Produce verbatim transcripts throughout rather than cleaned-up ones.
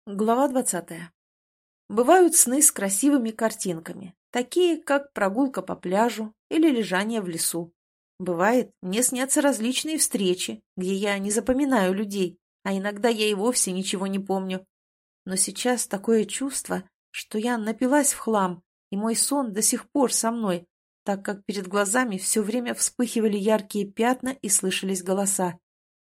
Глава двадцатая. Бывают сны с красивыми картинками, такие как прогулка по пляжу или лежание в лесу. Бывает, мне снятся различные встречи, где я не запоминаю людей, а иногда я и вовсе ничего не помню. Но сейчас такое чувство, что я напилась в хлам, и мой сон до сих пор со мной, так как перед глазами все время вспыхивали яркие пятна и слышались голоса.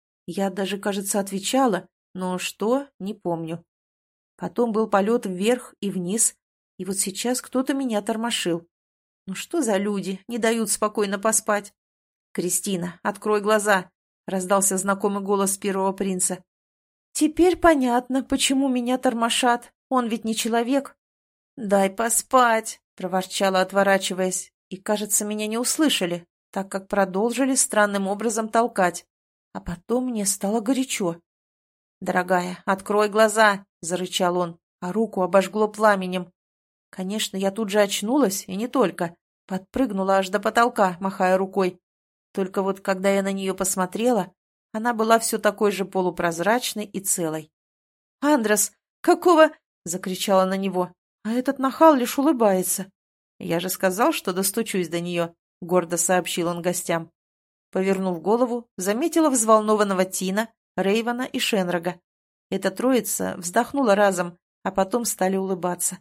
Я даже, кажется, отвечала, но что, не помню. Потом был полет вверх и вниз, и вот сейчас кто-то меня тормошил. Ну что за люди, не дают спокойно поспать? «Кристина, открой глаза!» — раздался знакомый голос первого принца. «Теперь понятно, почему меня тормошат. Он ведь не человек». «Дай поспать!» — проворчала, отворачиваясь. И, кажется, меня не услышали, так как продолжили странным образом толкать. А потом мне стало горячо. «Дорогая, открой глаза!» — зарычал он, а руку обожгло пламенем. Конечно, я тут же очнулась, и не только. Подпрыгнула аж до потолка, махая рукой. Только вот когда я на нее посмотрела, она была все такой же полупрозрачной и целой. «Андрес, какого?» — закричала на него. А этот нахал лишь улыбается. «Я же сказал, что достучусь до нее», — гордо сообщил он гостям. Повернув голову, заметила взволнованного Тина, Рейвана и Шенрога. Эта троица вздохнула разом, а потом стали улыбаться.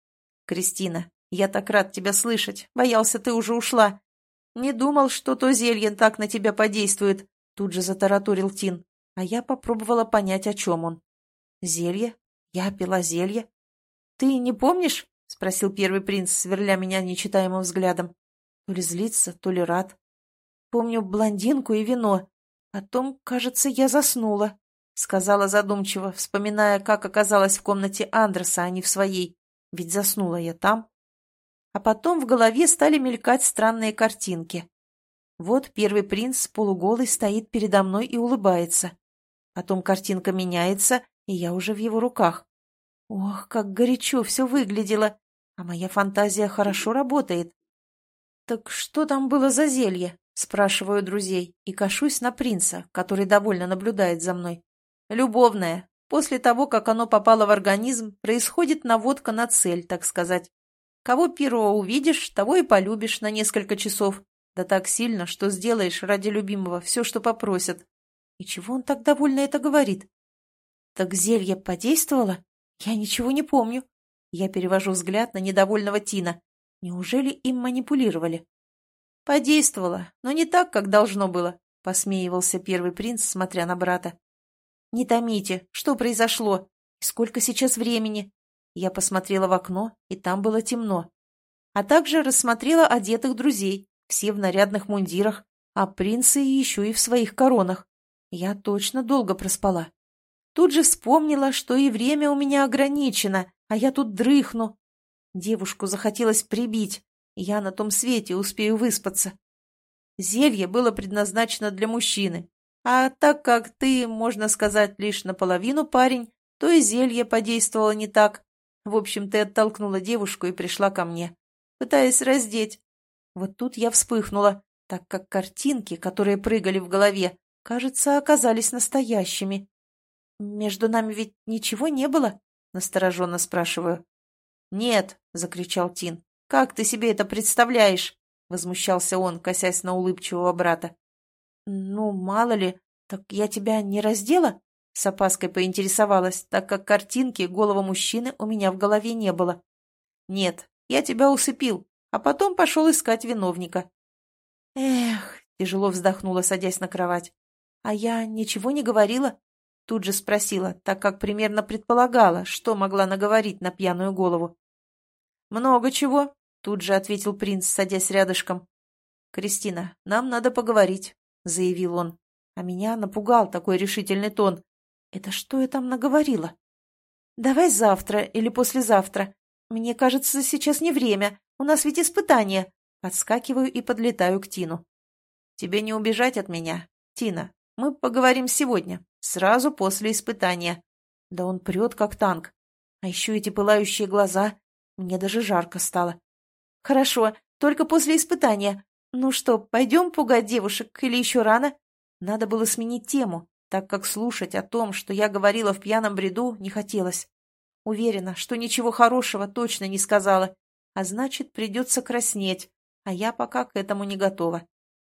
«Кристина, я так рад тебя слышать. Боялся, ты уже ушла. Не думал, что то зелье так на тебя подействует», — тут же затараторил Тин, а я попробовала понять, о чем он. «Зелье? Я пила зелье? Ты не помнишь?» — спросил первый принц, сверля меня нечитаемым взглядом. То ли злится, то ли рад. «Помню блондинку и вино. Потом, кажется, я заснула», — сказала задумчиво, вспоминая, как оказалась в комнате Андреса, а не в своей. Ведь заснула я там. А потом в голове стали мелькать странные картинки. Вот первый принц полуголый стоит передо мной и улыбается. Потом картинка меняется, и я уже в его руках. Ох, как горячо все выглядело, а моя фантазия хорошо работает. «Так что там было за зелье?» — спрашиваю друзей и кашусь на принца, который довольно наблюдает за мной. «Любовное. После того, как оно попало в организм, происходит наводка на цель, так сказать. Кого первого увидишь, того и полюбишь на несколько часов. Да так сильно, что сделаешь ради любимого все, что попросят». И чего он так довольно это говорит? «Так зелье подействовало? Я ничего не помню». Я перевожу взгляд на недовольного Тина. Неужели им манипулировали? «Подействовало, но не так, как должно было», — посмеивался первый принц, смотря на брата. «Не томите, что произошло? И сколько сейчас времени?» Я посмотрела в окно, и там было темно. А также рассмотрела одетых друзей, все в нарядных мундирах, а принцы еще и в своих коронах. Я точно долго проспала. Тут же вспомнила, что и время у меня ограничено, а я тут дрыхну. Девушку захотелось прибить, я на том свете успею выспаться. Зелье было предназначено для мужчины, а так как ты, можно сказать, лишь наполовину парень, то и зелье подействовало не так. В общем, ты оттолкнула девушку и пришла ко мне, пытаясь раздеть. Вот тут я вспыхнула, так как картинки, которые прыгали в голове, кажется, оказались настоящими. «Между нами ведь ничего не было?» — настороженно спрашиваю. «Нет», — закричал Тин. «Как ты себе это представляешь?» — возмущался он, косясь на улыбчивого брата. «Ну, мало ли, так я тебя не раздела?» — с опаской поинтересовалась, так как картинки голого мужчины у меня в голове не было. «Нет, я тебя усыпил, а потом пошел искать виновника». «Эх», — тяжело вздохнула, садясь на кровать. «А я ничего не говорила?» Тут же спросила, так как примерно предполагала, что могла наговорить на пьяную голову. «Много чего», — тут же ответил принц, садясь рядышком. «Кристина, нам надо поговорить», — заявил он. А меня напугал такой решительный тон. «Это что я там наговорила?» «Давай завтра или послезавтра. Мне кажется, сейчас не время. У нас ведь испытание». Подскакиваю и подлетаю к Тину. «Тебе не убежать от меня, Тина. Мы поговорим сегодня, сразу после испытания». Да он прет, как танк. А еще эти пылающие глаза. Мне даже жарко стало. «Хорошо, только после испытания. Ну что, пойдем пугать девушек или еще рано?» Надо было сменить тему, так как слушать о том, что я говорила в пьяном бреду, не хотелось. Уверена, что ничего хорошего точно не сказала, а значит, придется краснеть, а я пока к этому не готова.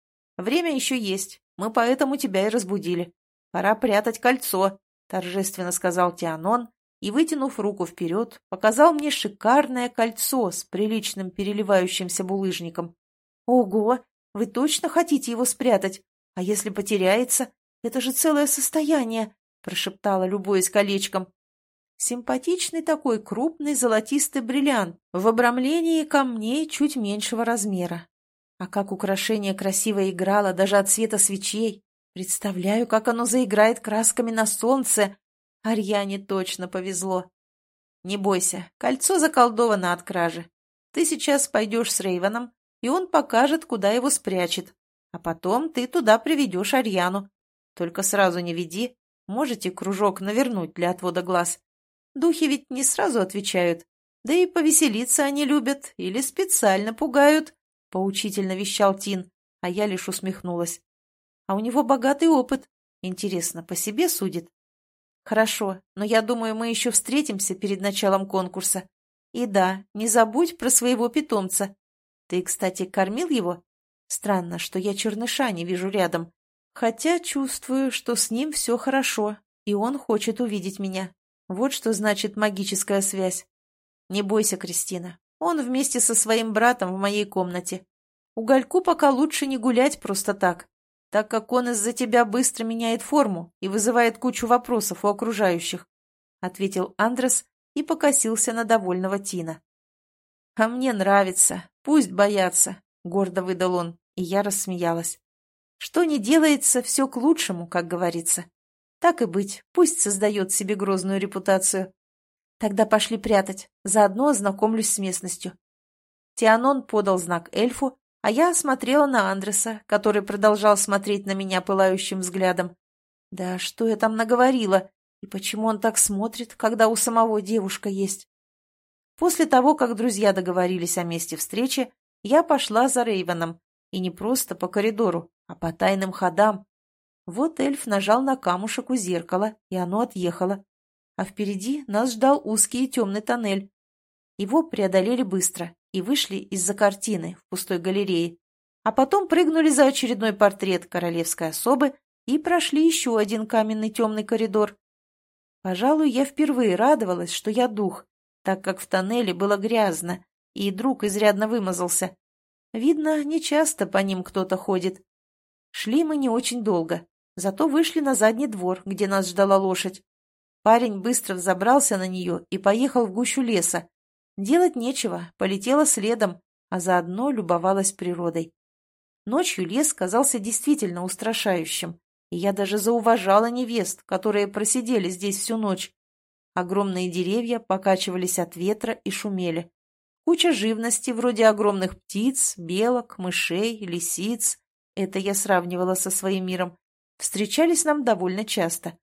Время еще есть, мы поэтому тебя и разбудили. Пора прятать кольцо, торжественно сказал Теанон и, вытянув руку вперед, показал мне шикарное кольцо с приличным переливающимся булыжником. Ого, вы точно хотите его спрятать? А если потеряется? Это же целое состояние, прошептала, любуясь колечком. Симпатичный такой крупный золотистый бриллиант в обрамлении камней чуть меньшего размера. А как украшение красиво играло даже от света свечей. Представляю, как оно заиграет красками на солнце. Арьяне точно повезло. Не бойся, кольцо заколдовано от кражи. Ты сейчас пойдешь с Рейвеном, и он покажет, куда его спрячет. А потом ты туда приведешь Арьяну. Только сразу не веди, можете кружок навернуть для отвода глаз. Духи ведь не сразу отвечают. Да и повеселиться они любят или специально пугают, — поучительно вещал Тин, а я лишь усмехнулась. А у него богатый опыт. Интересно, по себе судит? Хорошо, но я думаю, мы еще встретимся перед началом конкурса. И да, не забудь про своего питомца. Ты, кстати, кормил его? Странно, что я черныша не вижу рядом. Хотя чувствую, что с ним все хорошо, и он хочет увидеть меня. Вот что значит магическая связь. Не бойся, Кристина. Он вместе со своим братом в моей комнате. Угольку пока лучше не гулять просто так, так как он из-за тебя быстро меняет форму и вызывает кучу вопросов у окружающих, — ответил Андрес и покосился на довольного Тина. — А мне нравится. Пусть боятся, — гордо выдал он, и я рассмеялась. Что не делается, все к лучшему, как говорится. Так и быть, пусть создает себе грозную репутацию. Тогда пошли прятать, заодно ознакомлюсь с местностью. Теанон подал знак эльфу, а я смотрела на Андреса, который продолжал смотреть на меня пылающим взглядом. Да что я там наговорила, и почему он так смотрит, когда у самого девушка есть? После того, как друзья договорились о месте встречи, я пошла за Рейвеном, и не просто по коридору, а по тайным ходам. Вот эльф нажал на камушек у зеркала, и оно отъехало. А впереди нас ждал узкий и темный тоннель. Его преодолели быстро и вышли из-за картины в пустой галерее, а потом прыгнули за очередной портрет королевской особы и прошли еще один каменный темный коридор. Пожалуй, я впервые радовалась, что я дух, так как в тоннеле было грязно, и друг изрядно вымазался. Видно, нечасто по ним кто-то ходит. Шли мы не очень долго, зато вышли на задний двор, где нас ждала лошадь. Парень быстро взобрался на нее и поехал в гущу леса. Делать нечего, полетела следом, а заодно любовалась природой. Ночью лес казался действительно устрашающим, и я даже зауважала невест, которые просидели здесь всю ночь. Огромные деревья покачивались от ветра и шумели. Куча живности, вроде огромных птиц, белок, мышей, лисиц, это я сравнивала со своим миром, встречались нам довольно часто.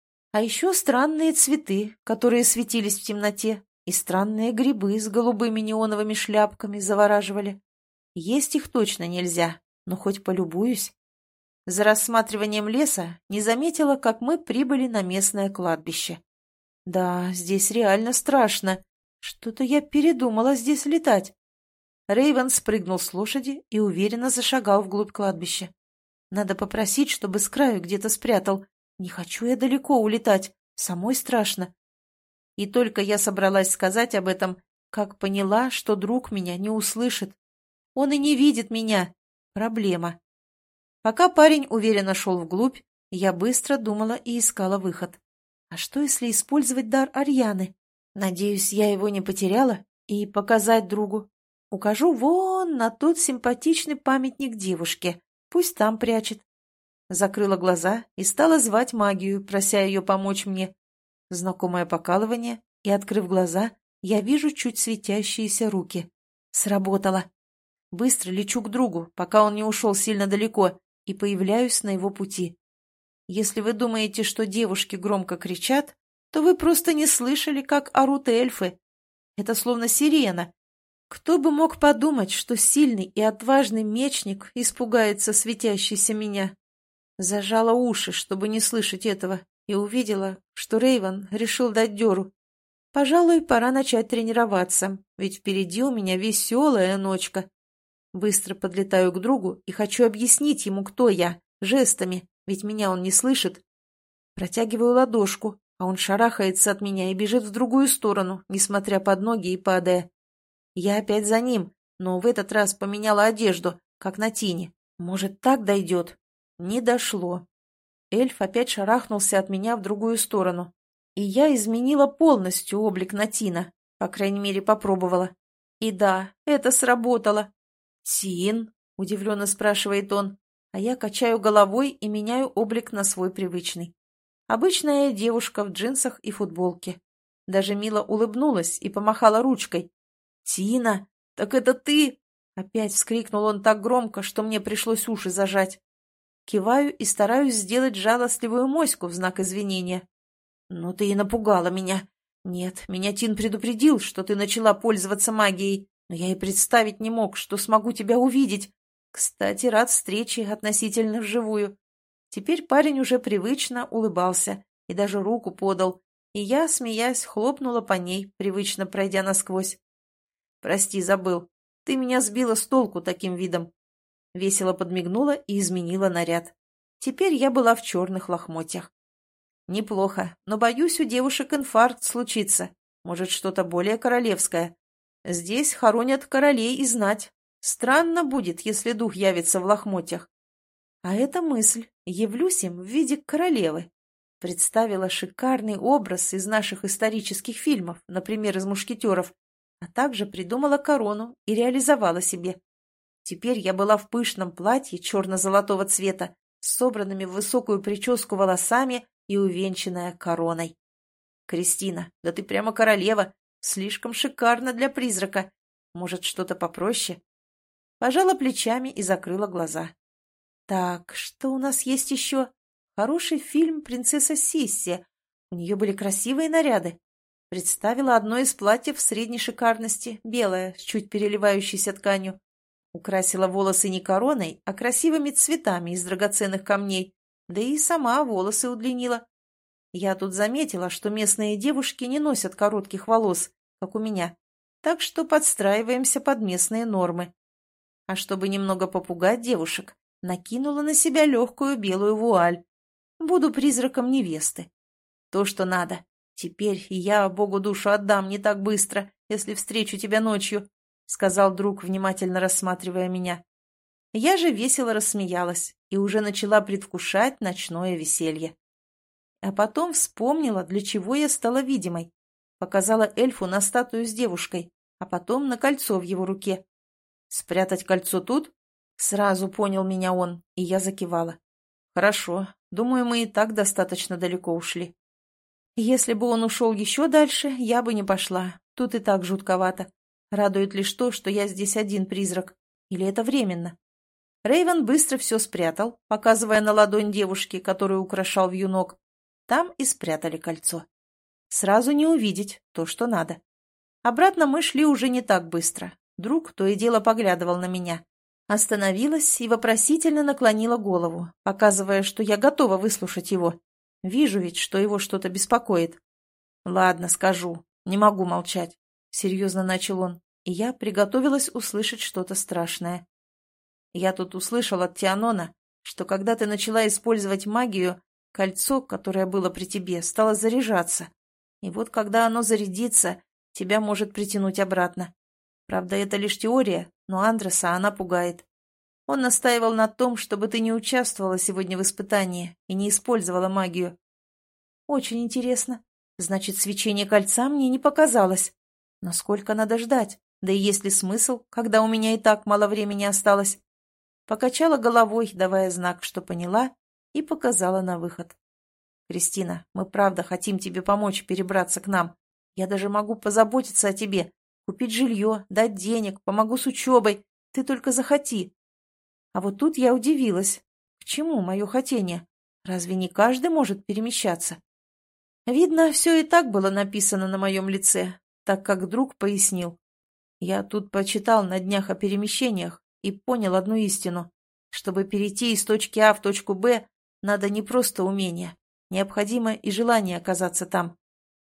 А еще странные цветы, которые светились в темноте, и странные грибы с голубыми неоновыми шляпками завораживали. Есть их точно нельзя, но хоть полюбуюсь. За рассматриванием леса не заметила, как мы прибыли на местное кладбище. Да, здесь реально страшно. Что-то я передумала здесь летать. Рейвен спрыгнул с лошади и уверенно зашагал вглубь кладбища. Надо попросить, чтобы с краю где-то спрятал. Не хочу я далеко улетать, самой страшно. И только я собралась сказать об этом, как поняла, что друг меня не услышит. Он и не видит меня. Проблема. Пока парень уверенно шел вглубь, я быстро думала и искала выход. А что, если использовать дар Арьяны? Надеюсь, я его не потеряла, и показать другу. Укажу вон на тот симпатичный памятник девушке. Пусть там прячет. Закрыла глаза и стала звать магию, прося ее помочь мне. Знакомое покалывание, и, открыв глаза, я вижу чуть светящиеся руки. Сработало. Быстро лечу к другу, пока он не ушел сильно далеко, и появляюсь на его пути. Если вы думаете, что девушки громко кричат, то вы просто не слышали, как орут эльфы. Это словно сирена. Кто бы мог подумать, что сильный и отважный мечник испугается светящейся меня? Зажала уши, чтобы не слышать этого, и увидела, что Рейвен решил дать дёру. Пожалуй, пора начать тренироваться, ведь впереди у меня веселая ночка. Быстро подлетаю к другу и хочу объяснить ему, кто я, жестами, ведь меня он не слышит. Протягиваю ладошку, а он шарахается от меня и бежит в другую сторону, несмотря под ноги и падая. Я опять за ним, но в этот раз поменяла одежду, как на Тине. Может, так дойдет? Не дошло. Эльф опять шарахнулся от меня в другую сторону. И я изменила полностью облик на Тина, по крайней мере, попробовала. И да, это сработало. «Тин?» — удивленно спрашивает он, а я качаю головой и меняю облик на свой привычный. Обычная девушка в джинсах и футболке. Даже мило улыбнулась и помахала ручкой. «Тина, так это ты?» Опять вскрикнул он так громко, что мне пришлось уши зажать. Киваю и стараюсь сделать жалостливую моську в знак извинения. «Ну ты и напугала меня. Нет, меня Тин предупредил, что ты начала пользоваться магией, но я и представить не мог, что смогу тебя увидеть. Кстати, рад встрече относительно вживую». Теперь парень уже привычно улыбался и даже руку подал, и я, смеясь, хлопнула по ней, привычно пройдя насквозь. «Прости, забыл. Ты меня сбила с толку таким видом». Весело подмигнула и изменила наряд. Теперь я была в черных лохмотьях. «Неплохо, но, боюсь, у девушек инфаркт случится. Может, что-то более королевское. Здесь хоронят королей и знать. Странно будет, если дух явится в лохмотьях». А эта мысль. Явлюсь им в виде королевы. Представила шикарный образ из наших исторических фильмов, например, из «Мушкетеров», а также придумала корону и реализовала себе. Теперь я была в пышном платье черно-золотого цвета, с собранными в высокую прическу волосами и увенчанная короной. «Кристина, да ты прямо королева, слишком шикарно для призрака. Может, что-то попроще?» Пожала плечами и закрыла глаза. Так, что у нас есть еще? Хороший фильм «Принцесса Сисси». У нее были красивые наряды. Представила одно из платьев средней шикарности, белое, с чуть переливающейся тканью. Украсила волосы не короной, а красивыми цветами из драгоценных камней, да и сама волосы удлинила. Я тут заметила, что местные девушки не носят коротких волос, как у меня, так что подстраиваемся под местные нормы. А чтобы немного попугать девушек, накинула на себя легкую белую вуаль. Буду призраком невесты. То, что надо. Теперь и я Богу душу отдам не так быстро, если встречу тебя ночью, — сказал друг, внимательно рассматривая меня. Я же весело рассмеялась и уже начала предвкушать ночное веселье. А потом вспомнила, для чего я стала видимой. Показала эльфу на статую с девушкой, а потом на кольцо в его руке. «Спрятать кольцо тут?» Сразу понял меня он, и я закивала. «Хорошо. Думаю, мы и так достаточно далеко ушли». Если бы он ушел еще дальше, я бы не пошла. Тут и так жутковато. Радует лишь то, что я здесь один призрак. Или это временно? Рейвен быстро все спрятал, показывая на ладонь девушки, которую украшал вьюнок. Там и спрятали кольцо. Сразу не увидеть то, что надо. Обратно мы шли уже не так быстро. Друг то и дело поглядывал на меня. Остановилась и вопросительно наклонила голову, показывая, что я готова выслушать его. Вижу ведь, что его что-то беспокоит. «Ладно, скажу. Не могу молчать», — серьезно начал он, и я приготовилась услышать что-то страшное. «Я тут услышал от Тианона, что когда ты начала использовать магию, кольцо, которое было при тебе, стало заряжаться. И вот когда оно зарядится, тебя может притянуть обратно. Правда, это лишь теория, но Андреса она пугает. Он настаивал на том, чтобы ты не участвовала сегодня в испытании и не использовала магию». «Очень интересно. Значит, свечение кольца мне не показалось. Но сколько надо ждать? Да и есть ли смысл, когда у меня и так мало времени осталось?» Покачала головой, давая знак, что поняла, и показала на выход. «Кристина, мы правда хотим тебе помочь перебраться к нам. Я даже могу позаботиться о тебе. Купить жилье, дать денег, помогу с учебой. Ты только захоти». А вот тут я удивилась. К чему мое хотение? Разве не каждый может перемещаться? Видно, все и так было написано на моем лице, так как друг пояснил. Я тут почитал на днях о перемещениях и понял одну истину. Чтобы перейти из точки А в точку Б, надо не просто умение. Необходимо и желание оказаться там.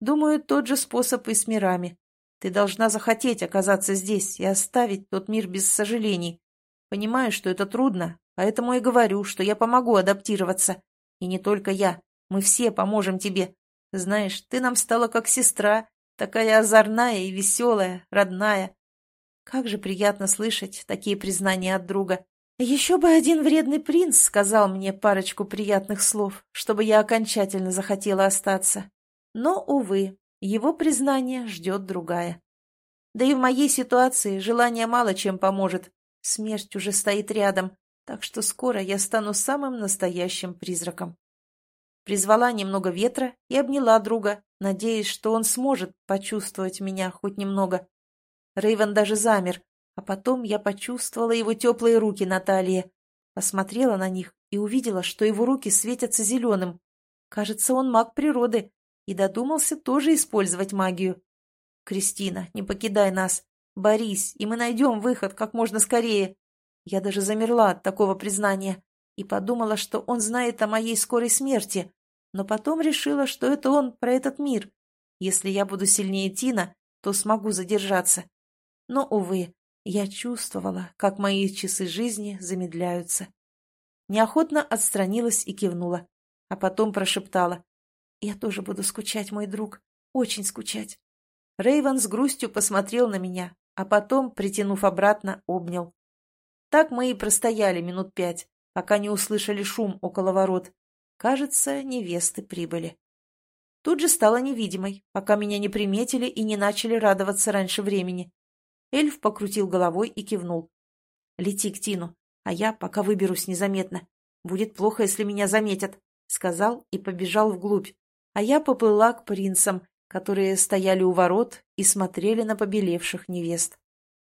Думаю, тот же способ и с мирами. Ты должна захотеть оказаться здесь и оставить тот мир без сожалений. Понимаю, что это трудно, поэтому и говорю, что я помогу адаптироваться. И не только я, мы все поможем тебе. Знаешь, ты нам стала как сестра, такая озорная и веселая, родная. Как же приятно слышать такие признания от друга. Еще бы один вредный принц сказал мне парочку приятных слов, чтобы я окончательно захотела остаться. Но, увы, его признание ждет другая. Да и в моей ситуации желание мало чем поможет. Смерть уже стоит рядом, так что скоро я стану самым настоящим призраком. Призвала немного ветра и обняла друга, надеясь, что он сможет почувствовать меня хоть немного. Рейвен даже замер, а потом я почувствовала его теплые руки на талии. Посмотрела на них и увидела, что его руки светятся зеленым. Кажется, он маг природы и додумался тоже использовать магию. «Кристина, не покидай нас. Борись, и мы найдем выход как можно скорее». Я даже замерла от такого признания и подумала, что он знает о моей скорой смерти, но потом решила, что это он про этот мир. Если я буду сильнее Тина, то смогу задержаться. Но, увы, я чувствовала, как мои часы жизни замедляются. Неохотно отстранилась и кивнула, а потом прошептала: «Я тоже буду скучать, мой друг, очень скучать». Рейвен с грустью посмотрел на меня, а потом, притянув обратно, обнял. Так мы и простояли минут пять, пока не услышали шум около ворот. Кажется, невесты прибыли. Тут же стала невидимой, пока меня не приметили и не начали радоваться раньше времени. Эльф покрутил головой и кивнул. «Лети к Тину, а я пока выберусь незаметно. Будет плохо, если меня заметят», — сказал и побежал вглубь, а я поплыла к принцам, которые стояли у ворот и смотрели на побелевших невест.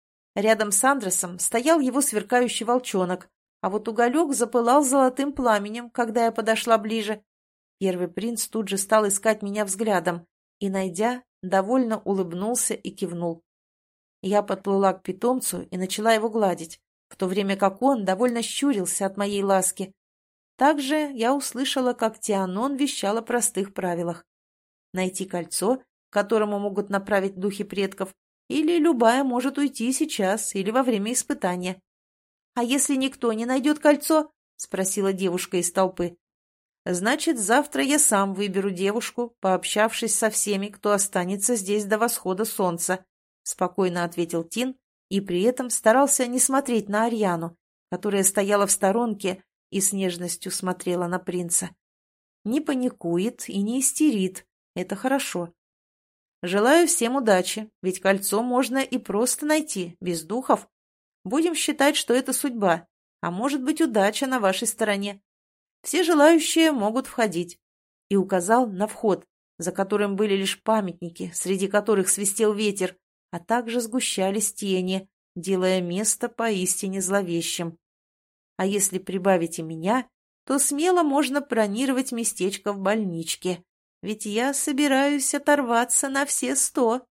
Рядом с Андресом стоял его сверкающий волчонок, а вот уголек запылал золотым пламенем, когда я подошла ближе. Первый принц тут же стал искать меня взглядом и, найдя, довольно улыбнулся и кивнул. Я подплыла к питомцу и начала его гладить, в то время как он довольно щурился от моей ласки. Также я услышала, как Тианон вещал о простых правилах. Найти кольцо, к которому могут направить духи предков, или любая может уйти сейчас или во время испытания. «А если никто не найдет кольцо?» — спросила девушка из толпы. «Значит, завтра я сам выберу девушку, пообщавшись со всеми, кто останется здесь до восхода солнца», — спокойно ответил Тин и при этом старался не смотреть на Арьяну, которая стояла в сторонке и с нежностью смотрела на принца. Не паникует и не истерит. Это хорошо. Желаю всем удачи, ведь кольцо можно и просто найти, без духов. Будем считать, что это судьба, а может быть удача на вашей стороне. Все желающие могут входить. И указал на вход, за которым были лишь памятники, среди которых свистел ветер, а также сгущались тени, делая место поистине зловещим. А если прибавите меня, то смело можно бронировать местечко в больничке. Ведь я собираюсь оторваться на все сто.